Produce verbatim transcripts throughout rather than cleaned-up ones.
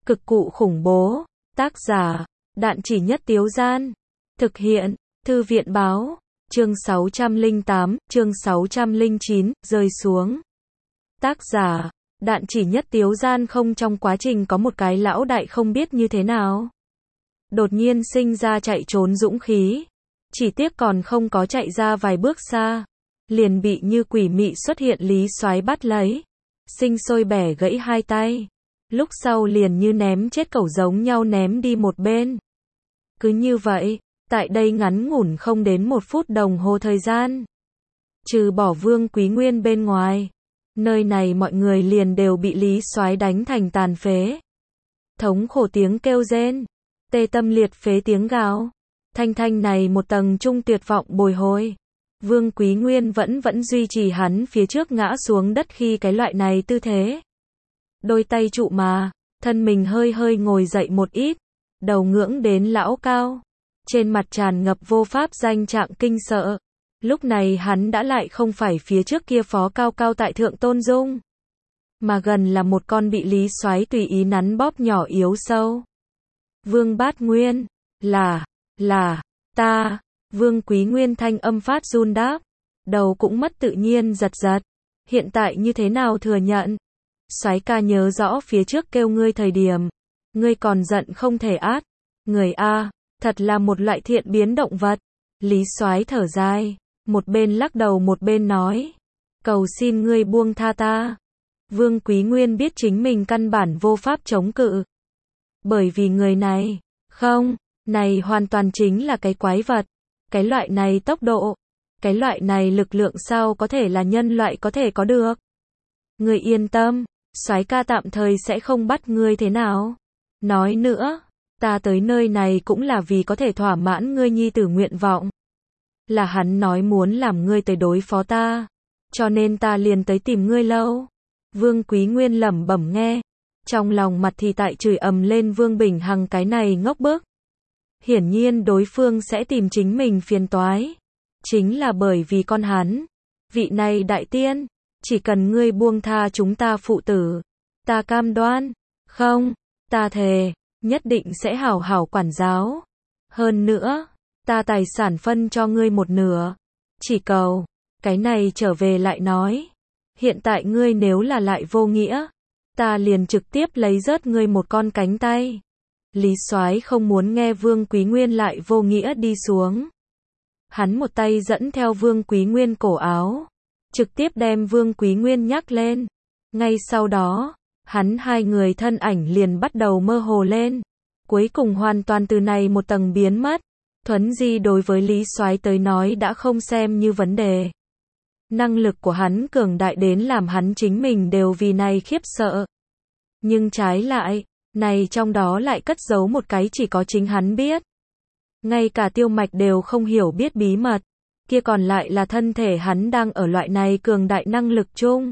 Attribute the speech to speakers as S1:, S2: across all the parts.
S1: Cực cụ khủng bố. Tác giả, Đạn Chỉ Nhất Tiếu Gian. Thực hiện, Thư viện báo. Chương sáu trăm lẻ tám, chương sáu trăm lẻ chín, rơi xuống. Tác giả, Đạn Chỉ Nhất Tiếu Gian. Không, trong quá trình có một cái lão đại không biết như thế nào, đột nhiên sinh ra chạy trốn dũng khí. Chỉ tiếc còn không có chạy ra vài bước xa, liền bị như quỷ mị xuất hiện Lý Soái bắt lấy, sinh sôi bẻ gãy hai tay. Lúc sau liền như ném chết cẩu giống nhau ném đi một bên. Cứ như vậy, tại đây ngắn ngủn không đến một phút đồng hồ thời gian, trừ bỏ Vương Quý Nguyên bên ngoài, nơi này mọi người liền đều bị Lý Soái đánh thành tàn phế. Thống khổ tiếng kêu rên, tê tâm liệt phế tiếng gào, thanh thanh này một tầng trung tuyệt vọng bồi hồi. Vương Quý Nguyên vẫn vẫn duy trì hắn phía trước ngã xuống đất khi cái loại này tư thế. Đôi tay trụ mà, thân mình hơi hơi ngồi dậy một ít, đầu ngưỡng đến lão cao, trên mặt tràn ngập vô pháp danh trạng kinh sợ. Lúc này hắn đã lại không phải phía trước kia phó cao cao tại thượng Tôn Dung, mà gần là một con bị Lý Soái tùy ý nắn bóp nhỏ yếu sâu. Vương Bát Nguyên, là, là, ta, Vương Quý Nguyên thanh âm phát run đáp, đầu cũng mất tự nhiên giật giật. Hiện tại như thế nào thừa nhận? Soái ca nhớ rõ phía trước kêu ngươi thời điểm, ngươi còn giận không thể át. Người a, thật là một loại thiện biến động vật. Lý Soái thở dài, một bên lắc đầu một bên nói, cầu xin ngươi buông tha ta. Vương Quý Nguyên biết chính mình căn bản vô pháp chống cự. Bởi vì người này, không, này hoàn toàn chính là cái quái vật. Cái loại này tốc độ, cái loại này lực lượng sao có thể là nhân loại có thể có được. Ngươi yên tâm, Soái ca tạm thời sẽ không bắt ngươi thế nào. Nói nữa, ta tới nơi này cũng là vì có thể thỏa mãn ngươi nhi tử nguyện vọng. Là hắn nói muốn làm ngươi tới đối phó ta, cho nên ta liền tới tìm ngươi lâu. Vương Quý Nguyên lẩm bẩm nghe, trong lòng mặt thì tại chửi ầm lên Vương Bình Hằng cái này ngốc bức. Hiển nhiên đối phương sẽ tìm chính mình phiền toái, chính là bởi vì con hắn, vị này đại tiên, chỉ cần ngươi buông tha chúng ta phụ tử, ta cam đoan, không, ta thề, nhất định sẽ hảo hảo quản giáo. Hơn nữa, ta tài sản phân cho ngươi một nửa, chỉ cầu, cái này trở về lại nói, hiện tại ngươi nếu là lại vô nghĩa, ta liền trực tiếp lấy rớt ngươi một con cánh tay. Lý Soái không muốn nghe Vương Quý Nguyên lại vô nghĩa đi xuống. Hắn một tay dẫn theo Vương Quý Nguyên cổ áo, trực tiếp đem Vương Quý Nguyên nhắc lên. Ngay sau đó, hắn hai người thân ảnh liền bắt đầu mơ hồ lên, cuối cùng hoàn toàn từ này một tầng biến mất. Thuấn di đối với Lý Soái tới nói đã không xem như vấn đề. Năng lực của hắn cường đại đến làm hắn chính mình đều vì này khiếp sợ. Nhưng trái lại, này trong đó lại cất giấu một cái chỉ có chính hắn biết. Ngay cả Tiêu Mạch đều không hiểu biết bí mật, kia còn lại là thân thể hắn đang ở loại này cường đại năng lực chung,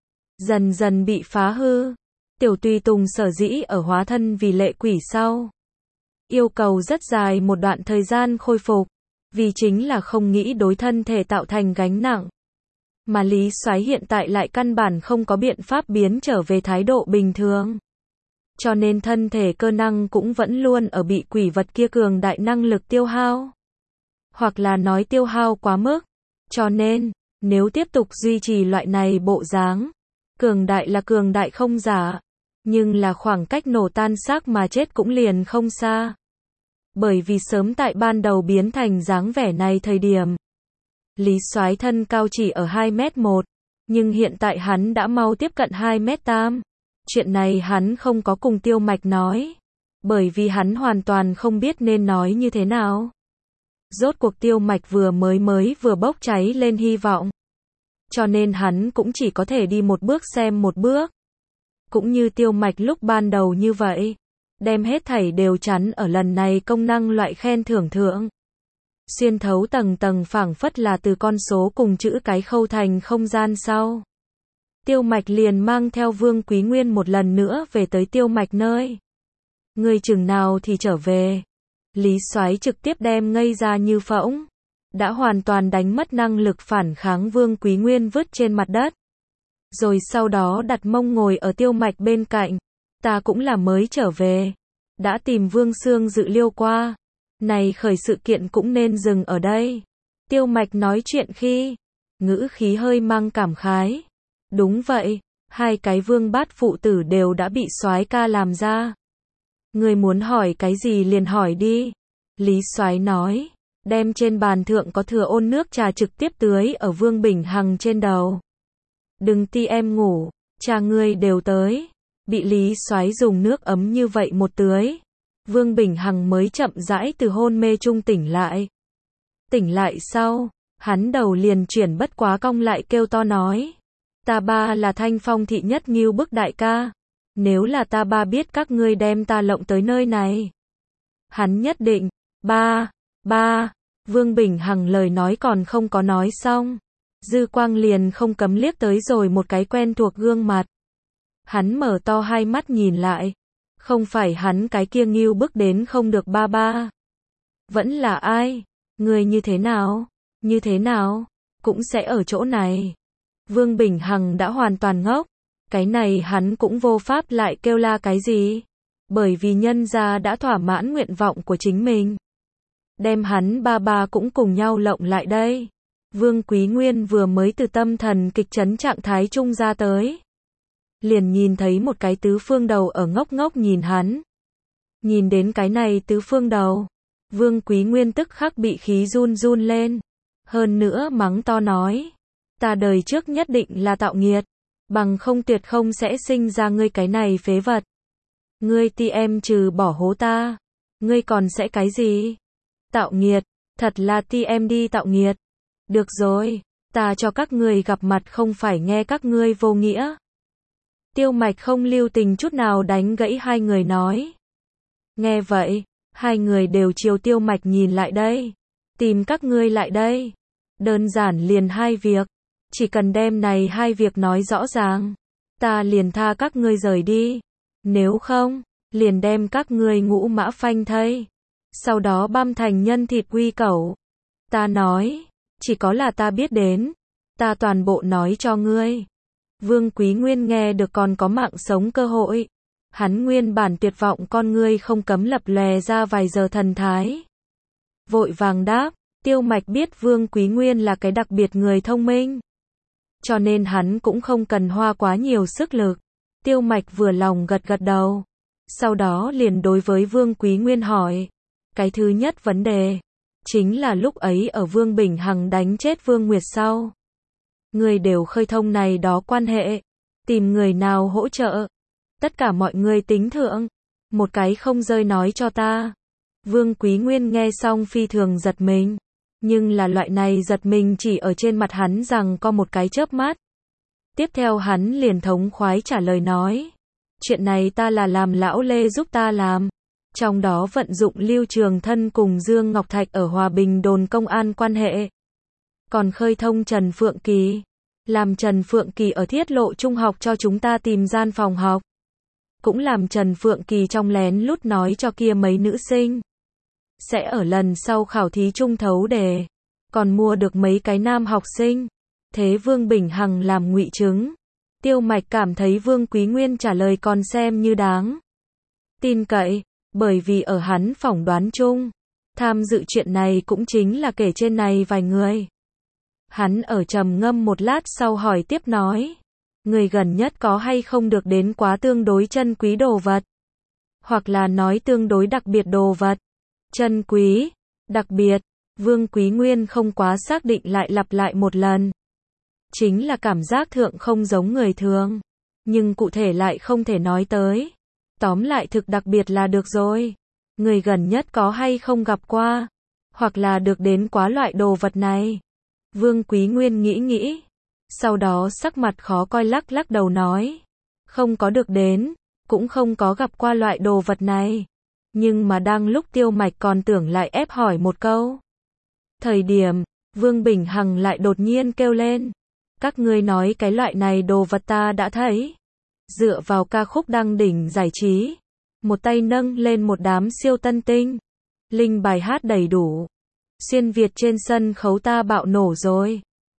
S1: dần dần bị phá hư. Tiểu Tùy Tùng sở dĩ ở hóa thân vì lệ quỷ sau, yêu cầu rất dài một đoạn thời gian khôi phục, vì chính là không nghĩ đối thân thể tạo thành gánh nặng. Mà Lý Soái hiện tại lại căn bản không có biện pháp biến trở về thái độ bình thường. Cho nên thân thể cơ năng cũng vẫn luôn ở bị quỷ vật kia cường đại năng lực tiêu hao. Hoặc là nói tiêu hao quá mức. Cho nên, nếu tiếp tục duy trì loại này bộ dáng, cường đại là cường đại không giả, nhưng là khoảng cách nổ tan xác mà chết cũng liền không xa. Bởi vì sớm tại ban đầu biến thành dáng vẻ này thời điểm, Lý Soái thân cao chỉ ở hai mét một, nhưng hiện tại hắn đã mau tiếp cận hai mét tám. Chuyện này hắn không có cùng Tiêu Mạch nói, bởi vì hắn hoàn toàn không biết nên nói như thế nào. Rốt cuộc Tiêu Mạch vừa mới mới vừa bốc cháy lên hy vọng, cho nên hắn cũng chỉ có thể đi một bước xem một bước. Cũng như Tiêu Mạch lúc ban đầu như vậy, đem hết thảy đều chắn ở lần này công năng loại khen thưởng thượng. Xuyên thấu tầng tầng phảng phất là từ con số cùng chữ cái khâu thành không gian sau. Tiêu Mạch liền mang theo Vương Quý Nguyên một lần nữa về tới Tiêu Mạch nơi. Ngươi chừng nào thì trở về. Lý Soái trực tiếp đem ngây ra như phỗng. Đã hoàn toàn đánh mất năng lực phản kháng Vương Quý Nguyên vứt trên mặt đất. Rồi sau đó đặt mông ngồi ở Tiêu Mạch bên cạnh. Ta cũng là mới trở về. Đã tìm Vương Sương dự liêu qua. Này khởi sự kiện cũng nên dừng ở đây. Tiêu Mạch nói chuyện khi, ngữ khí hơi mang cảm khái. Đúng vậy, hai cái vương bát phụ tử đều đã bị soái ca làm ra. Người muốn hỏi cái gì liền hỏi đi. Lý soái nói, đem trên bàn thượng có thừa ôn nước trà trực tiếp tưới ở Vương Bình Hằng trên đầu. Đừng ti em ngủ, cha ngươi đều tới. Bị Lý soái dùng nước ấm như vậy một tưới, Vương Bình Hằng mới chậm rãi từ hôn mê trung tỉnh lại. Tỉnh lại sau, hắn đầu liền chuyển bất quá cong lại kêu to nói. Ta ba là Thanh Phong thị nhất ngưu bức đại ca. Nếu là ta ba biết các ngươi đem ta lộng tới nơi này, hắn nhất định, ba, ba, Vương Bình Hằng lời nói còn không có nói xong. Dư quang liền không cấm liếc tới rồi một cái quen thuộc gương mặt. Hắn mở to hai mắt nhìn lại. Không phải hắn cái kia ngưu bức đến không được ba ba. Vẫn là ai? Người như thế nào? Như thế nào? Cũng sẽ ở chỗ này. Vương Bình Hằng đã hoàn toàn ngốc. Cái này hắn cũng vô pháp lại kêu la cái gì. Bởi vì nhân gia đã thỏa mãn nguyện vọng của chính mình. Đem hắn ba ba cũng cùng nhau lộng lại đây. Vương Quý Nguyên vừa mới từ tâm thần kịch chấn trạng thái trung ra tới. Liền nhìn thấy một cái tứ phương đầu ở ngốc ngốc nhìn hắn. Nhìn đến cái này tứ phương đầu, Vương Quý Nguyên tức khắc bị khí run run lên. Hơn nữa mắng to nói, ta đời trước nhất định là tạo nghiệt, bằng không tuyệt không sẽ sinh ra ngươi cái này phế vật. Ngươi ti em trừ bỏ hố ta, ngươi còn sẽ cái gì? Tạo nghiệt, thật là ti em đi tạo nghiệt. Được rồi, ta cho các ngươi gặp mặt không phải nghe các ngươi vô nghĩa. Tiêu Mạch không lưu tình chút nào đánh gãy hai người nói. Nghe vậy, hai người đều chiều Tiêu Mạch nhìn lại đây. Tìm các ngươi lại đây. Đơn giản liền hai việc. Chỉ cần đem này hai việc nói rõ ràng, ta liền tha các ngươi rời đi. Nếu không, liền đem các ngươi ngũ mã phanh thây. Sau đó băm thành nhân thịt quy cẩu. Ta nói, chỉ có là ta biết đến. Ta toàn bộ nói cho ngươi. Vương Quý Nguyên nghe được còn có mạng sống cơ hội. Hắn nguyên bản tuyệt vọng con ngươi không cấm lập lòe ra vài giờ thần thái. Vội vàng đáp, Tiêu Mạch biết Vương Quý Nguyên là cái đặc biệt người thông minh. Cho nên hắn cũng không cần hoa quá nhiều sức lực. Tiêu Mạch vừa lòng gật gật đầu. Sau đó liền đối với Vương Quý Nguyên hỏi. Cái thứ nhất vấn đề, chính là lúc ấy ở Vương Bình Hằng đánh chết Vương Nguyệt sau. Người đều khơi thông này đó quan hệ. Tìm người nào hỗ trợ. Tất cả mọi người tính thượng. Một cái không rơi nói cho ta. Vương Quý Nguyên nghe xong phi thường giật mình. Nhưng là loại này giật mình chỉ ở trên mặt hắn rằng có một cái chớp mắt. Tiếp theo hắn liền thống khoái trả lời nói. Chuyện này ta là làm lão Lê giúp ta làm. Trong đó vận dụng Lưu Trường Thân cùng Dương Ngọc Thạch ở Hòa Bình đồn công an quan hệ. Còn khơi thông Trần Phượng Kỳ. Làm Trần Phượng Kỳ ở Thiết Lộ Trung học cho chúng ta tìm gian phòng học. Cũng làm Trần Phượng Kỳ trong lén lút nói cho kia mấy nữ sinh. Sẽ ở lần sau khảo thí trung thấu đề. Còn mua được mấy cái nam học sinh. Thế Vương Bình Hằng làm ngụy chứng. Tiêu Mạch cảm thấy Vương Quý Nguyên trả lời còn xem như đáng tin cậy. Bởi vì ở hắn phỏng đoán chung, tham dự chuyện này cũng chính là kể trên này vài người. Hắn ở trầm ngâm một lát sau hỏi tiếp nói. Người gần nhất có hay không được đến quá tương đối chân quý đồ vật? Hoặc là nói tương đối đặc biệt đồ vật? Chân quý, đặc biệt, Vương Quý Nguyên không quá xác định lại lặp lại một lần. Chính là cảm giác thượng không giống người thường. Nhưng cụ thể lại không thể nói tới. Tóm lại thực đặc biệt là được rồi. Người gần nhất có hay không gặp qua, hoặc là được đến quá loại đồ vật này. Vương Quý Nguyên nghĩ nghĩ. Sau đó sắc mặt khó coi lắc lắc đầu nói. Không có được đến, cũng không có gặp qua loại đồ vật này. Nhưng mà đang lúc Tiêu Mạch còn tưởng lại ép hỏi một câu. Thời điểm, Vương Bình Hằng lại đột nhiên kêu lên. Các ngươi nói cái loại này đồ vật ta đã thấy. Dựa vào ca khúc đăng đỉnh giải trí. Một tay nâng lên một đám siêu tân tinh. Linh bài hát đầy đủ. Xuyên Việt trên sân khấu ta bạo nổ rồi.